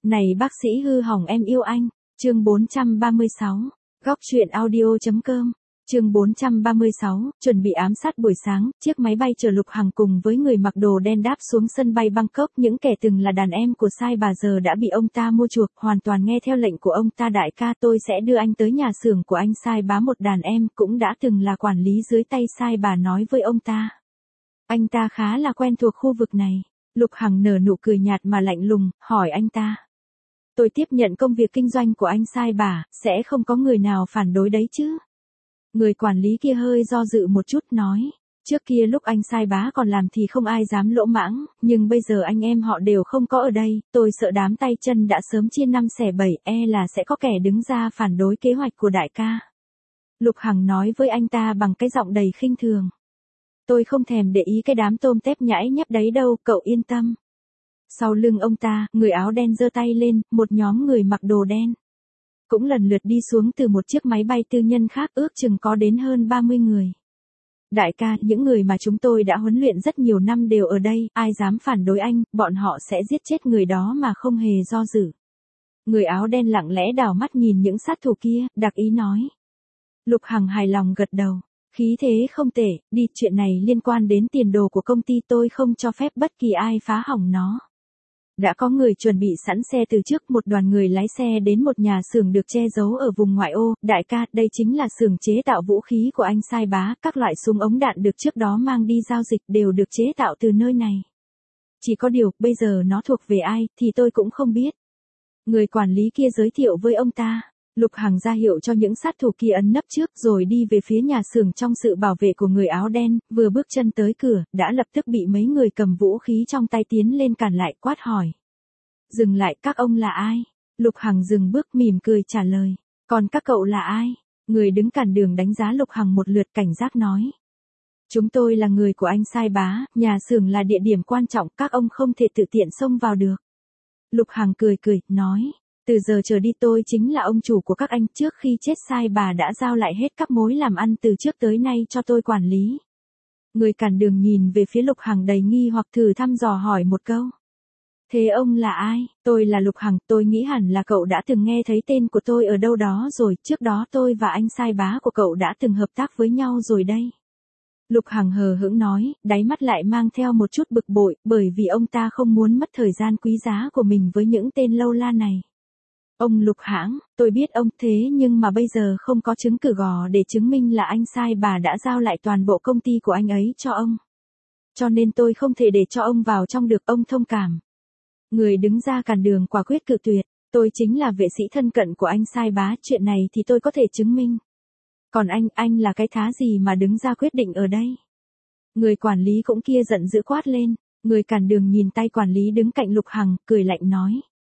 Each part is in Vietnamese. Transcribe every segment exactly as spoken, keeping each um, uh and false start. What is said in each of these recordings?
Này bác sĩ hư hỏng em yêu anh. Chương bốn trăm ba mươi sáu. Góc truyện audio.com. Chương bốn trăm ba mươi sáu, chuẩn bị ám sát buổi sáng, chiếc máy bay chở Lục Hằng cùng với người mặc đồ đen đáp xuống sân bay Bangkok. Những kẻ từng là đàn em của Sai Bà giờ đã bị ông ta mua chuộc, hoàn toàn nghe theo lệnh của ông ta. Đại ca, tôi sẽ đưa anh tới nhà xưởng của anh Sai Bá. Một đàn em cũng đã từng là quản lý dưới tay Sai Bà nói với ông ta. Anh ta khá là quen thuộc khu vực này. Lục Hằng nở nụ cười nhạt mà lạnh lùng, hỏi anh ta. Tôi tiếp nhận công việc kinh doanh của anh Sai Bà, sẽ không có người nào phản đối đấy chứ? Người quản lý kia hơi do dự một chút nói, trước kia lúc anh Sai Bá còn làm thì không ai dám lỗ mãng, nhưng bây giờ anh em họ đều không có ở đây, tôi sợ đám tay chân đã sớm chia năm xẻ bảy, e là sẽ có kẻ đứng ra phản đối kế hoạch của đại ca. Lục Hằng nói với anh ta bằng cái giọng đầy khinh thường. Tôi không thèm để ý cái đám tôm tép nhãi nhép đấy đâu, cậu yên tâm. Sau lưng ông ta, người áo đen giơ tay lên, một nhóm người mặc đồ đen cũng lần lượt đi xuống từ một chiếc máy bay tư nhân khác, ước chừng có đến hơn ba mươi người. Đại ca, những người mà chúng tôi đã huấn luyện rất nhiều năm đều ở đây, ai dám phản đối anh, bọn họ sẽ giết chết người đó mà không hề do dự. Người áo đen lặng lẽ đảo mắt nhìn những sát thủ kia, đặc ý nói. Lục Hằng hài lòng gật đầu. Khí thế không tệ, đi, chuyện này liên quan đến tiền đồ của công ty, tôi không cho phép bất kỳ ai phá hỏng nó. Đã có người chuẩn bị sẵn xe từ trước, một đoàn người lái xe đến một nhà xưởng được che giấu ở vùng ngoại ô. Đại ca, đây chính là xưởng chế tạo vũ khí của anh Sai Bá, các loại súng ống đạn được trước đó mang đi giao dịch đều được chế tạo từ nơi này. Chỉ có điều, bây giờ nó thuộc về ai, thì tôi cũng không biết. Người quản lý kia giới thiệu với ông ta. Lục Hằng ra hiệu cho những sát thủ kia ấn nấp trước rồi đi về phía nhà xưởng trong sự bảo vệ của người áo đen, vừa bước chân tới cửa, đã lập tức bị mấy người cầm vũ khí trong tay tiến lên cản lại, quát hỏi. Dừng lại, các ông là ai? Lục Hằng dừng bước mỉm cười trả lời. Còn các cậu là ai? Người đứng cản đường đánh giá Lục Hằng một lượt, cảnh giác nói. Chúng tôi là người của anh Sai Bá, nhà xưởng là địa điểm quan trọng, các ông không thể tự tiện xông vào được. Lục Hằng cười cười, nói. Từ giờ trở đi tôi chính là ông chủ của các anh, trước khi chết Sai Bà đã giao lại hết các mối làm ăn từ trước tới nay cho tôi quản lý. Người cản đường nhìn về phía Lục Hằng đầy nghi hoặc, thử thăm dò hỏi một câu. Thế ông là ai? Tôi là Lục Hằng, tôi nghĩ hẳn là cậu đã từng nghe thấy tên của tôi ở đâu đó rồi, trước đó tôi và anh Sai Bá của cậu đã từng hợp tác với nhau rồi đây. Lục Hằng hờ hững nói, đáy mắt lại mang theo một chút bực bội, bởi vì ông ta không muốn mất thời gian quý giá của mình với những tên lâu la này. Ông Lục Hãng, tôi biết ông, thế nhưng mà bây giờ không có chứng cứ gò để chứng minh là anh Sai Bà đã giao lại toàn bộ công ty của anh ấy cho ông. Cho nên tôi không thể để cho ông vào trong được, ông thông cảm. Người đứng ra cản đường quả quyết cự tuyệt, tôi chính là vệ sĩ thân cận của anh Sai Bá, chuyện này thì tôi có thể chứng minh. Còn anh, anh là cái thá gì mà đứng ra quyết định ở đây? Người quản lý cũng kia giận dữ quát lên, người cản đường nhìn tay quản lý đứng cạnh Lục Hằng, cười lạnh nói.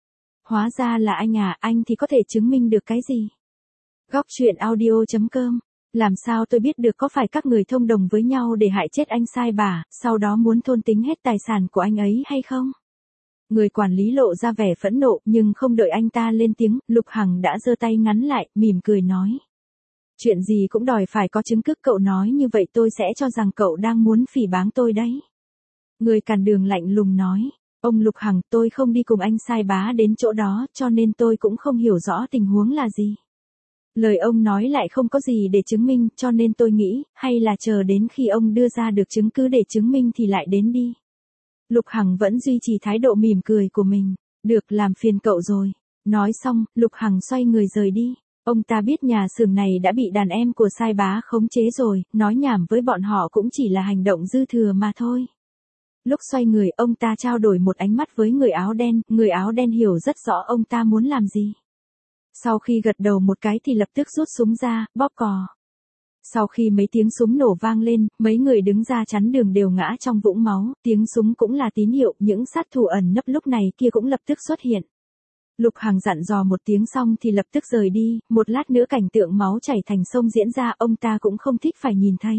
Hóa ra là anh à, anh thì có thể chứng minh được cái gì? Góc truyện audio.com. Làm sao tôi biết được, có phải các người thông đồng với nhau để hại chết anh Sai Bà, sau đó muốn thôn tính hết tài sản của anh ấy hay không? Người quản lý lộ ra vẻ phẫn nộ, nhưng không đợi anh ta lên tiếng, Lục Hằng đã giơ tay ngắn lại, mỉm cười nói. Chuyện gì cũng đòi phải có chứng cứ, cậu nói như vậy tôi sẽ cho rằng cậu đang muốn phỉ báng tôi đấy. Người cản đường lạnh lùng nói. Ông Lục Hằng, tôi không đi cùng anh Sai Bá đến chỗ đó, cho nên tôi cũng không hiểu rõ tình huống là gì. Lời ông nói lại không có gì để chứng minh, cho nên tôi nghĩ, hay là chờ đến khi ông đưa ra được chứng cứ để chứng minh thì lại đến đi. Lục Hằng vẫn duy trì thái độ mỉm cười của mình. Được, làm phiền cậu rồi. Nói xong, Lục Hằng xoay người rời đi. Ông ta biết nhà xưởng này đã bị đàn em của Sai Bá khống chế rồi, nói nhảm với bọn họ cũng chỉ là hành động dư thừa mà thôi. Lúc xoay người, ông ta trao đổi một ánh mắt với người áo đen, người áo đen hiểu rất rõ ông ta muốn làm gì. Sau khi gật đầu một cái thì lập tức rút súng ra, bóp cò. Sau khi mấy tiếng súng nổ vang lên, mấy người đứng ra chắn đường đều ngã trong vũng máu, tiếng súng cũng là tín hiệu, những sát thủ ẩn nấp lúc này kia cũng lập tức xuất hiện. Lục Hằng dặn dò một tiếng xong thì lập tức rời đi, một lát nữa cảnh tượng máu chảy thành sông diễn ra, ông ta cũng không thích phải nhìn thấy.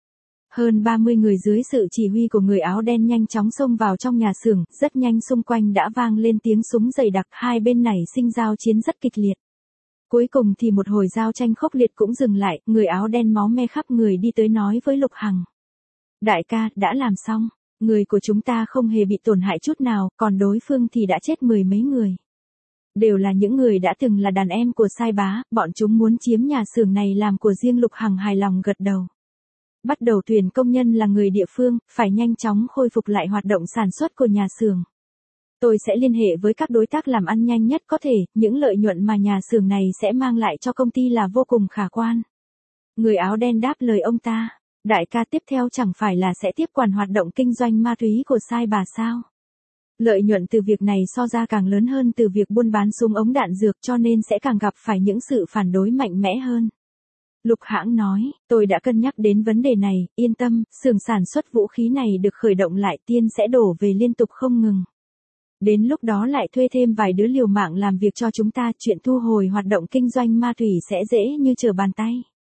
Hơn ba mươi người dưới sự chỉ huy của người áo đen nhanh chóng xông vào trong nhà xưởng, rất nhanh xung quanh đã vang lên tiếng súng dày đặc, hai bên nảy sinh giao chiến rất kịch liệt. Cuối cùng thì một hồi giao tranh khốc liệt cũng dừng lại, người áo đen máu me khắp người đi tới nói với Lục Hằng. Đại ca, đã làm xong, người của chúng ta không hề bị tổn hại chút nào, còn đối phương thì đã chết mười mấy người. Đều là những người đã từng là đàn em của Sai Bá, bọn chúng muốn chiếm nhà xưởng này làm của riêng. Lục Hằng hài lòng gật đầu. Bắt đầu tuyển công nhân là người địa phương, phải nhanh chóng khôi phục lại hoạt động sản xuất của nhà xưởng. Tôi sẽ liên hệ với các đối tác làm ăn nhanh nhất có thể, những lợi nhuận mà nhà xưởng này sẽ mang lại cho công ty là vô cùng khả quan. Người áo đen đáp lời ông ta. Đại ca, tiếp theo chẳng phải là sẽ tiếp quản hoạt động kinh doanh ma túy của Sai Bà sao? Lợi nhuận từ việc này so ra càng lớn hơn từ việc buôn bán súng ống đạn dược, cho nên sẽ càng gặp phải những sự phản đối mạnh mẽ hơn. Lục Hãng nói, tôi đã cân nhắc đến vấn đề này, yên tâm, xưởng sản xuất vũ khí này được khởi động lại, tiền sẽ đổ về liên tục không ngừng. Đến lúc đó lại thuê thêm vài đứa liều mạng làm việc cho chúng ta, chuyện thu hồi hoạt động kinh doanh ma túy sẽ dễ như trở bàn tay.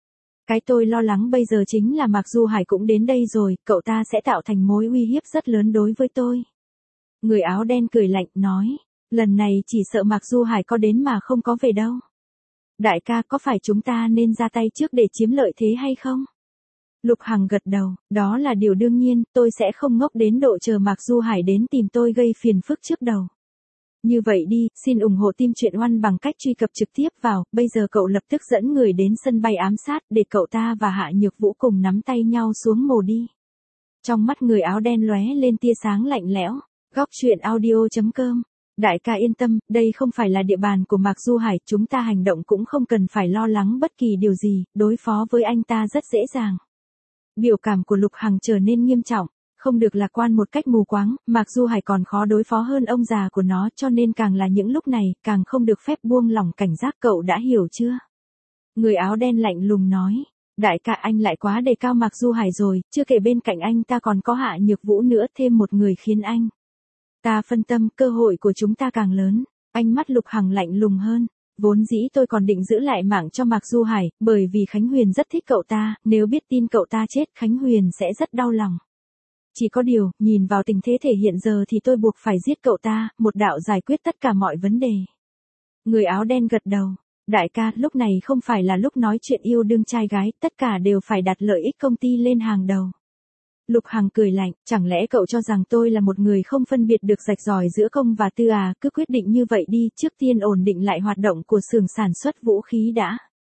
Cái tôi lo lắng bây giờ chính là Mạc Du Hải cũng đến đây rồi, cậu ta sẽ tạo thành mối uy hiếp rất lớn đối với tôi. Người áo đen cười lạnh, nói, lần này chỉ sợ Mạc Du Hải có đến mà không có về đâu. Đại ca, có phải chúng ta nên ra tay trước để chiếm lợi thế hay không? Lục Hằng gật đầu, đó là điều đương nhiên, tôi sẽ không ngốc đến độ chờ Mạc Du Hải đến tìm tôi gây phiền phức trước đầu. Như vậy đi, xin ủng hộ team truyện One bằng cách truy cập trực tiếp vào, bây giờ cậu lập tức dẫn người đến sân bay ám sát để cậu ta và Hạ Nhược Vũ cùng nắm tay nhau xuống mồ đi. Trong mắt người áo đen lóe lên tia sáng lạnh lẽo. Góc truyện audio chấm com. Đại ca yên tâm, đây không phải là địa bàn của Mạc Du Hải, chúng ta hành động cũng không cần phải lo lắng bất kỳ điều gì, đối phó với anh ta rất dễ dàng. Biểu cảm của Lục Hằng trở nên nghiêm trọng, không được lạc quan một cách mù quáng, Mạc Du Hải còn khó đối phó hơn ông già của nó, cho nên càng là những lúc này, càng không được phép buông lỏng cảnh giác, cậu đã hiểu chưa? Người áo đen lạnh lùng nói, đại ca anh lại quá đề cao Mạc Du Hải rồi, chưa kể bên cạnh anh ta còn có Hạ Nhược Vũ nữa, thêm một người khiến anh ta phân tâm, cơ hội của chúng ta càng lớn. Ánh mắt Lục Hằng lạnh lùng hơn. Vốn dĩ tôi còn định giữ lại mạng cho Mạc Du Hải, bởi vì Khánh Huyền rất thích cậu ta, nếu biết tin cậu ta chết Khánh Huyền sẽ rất đau lòng. Chỉ có điều, nhìn vào tình thế thể hiện giờ thì tôi buộc phải giết cậu ta, một đạo giải quyết tất cả mọi vấn đề. Người áo đen gật đầu. Đại ca, lúc này không phải là lúc nói chuyện yêu đương trai gái, tất cả đều phải đặt lợi ích công ty lên hàng đầu. Lục Hằng cười lạnh, chẳng lẽ cậu cho rằng tôi là một người không phân biệt được rạch ròi giữa công và tư à, cứ quyết định như vậy đi, trước tiên ổn định lại hoạt động của xưởng sản xuất vũ khí đã.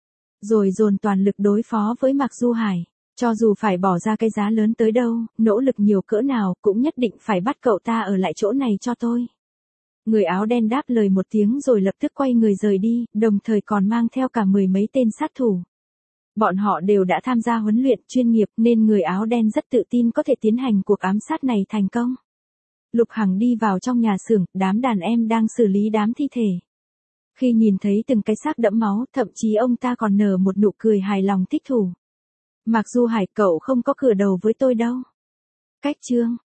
Rồi dồn toàn lực đối phó với Mạc Du Hải, cho dù phải bỏ ra cái giá lớn tới đâu, nỗ lực nhiều cỡ nào, cũng nhất định phải bắt cậu ta ở lại chỗ này cho tôi. Người áo đen đáp lời một tiếng rồi lập tức quay người rời đi, đồng thời còn mang theo cả mười mấy tên sát thủ. Bọn họ đều đã tham gia huấn luyện chuyên nghiệp nên người áo đen rất tự tin có thể tiến hành cuộc ám sát này thành công. Lục Hằng đi vào trong nhà xưởng, đám đàn em đang xử lý đám thi thể. Khi nhìn thấy từng cái xác đẫm máu, thậm chí ông ta còn nở một nụ cười hài lòng thích thú. Mạc Du Hải, cậu không có cửa đầu với tôi đâu. Cách chương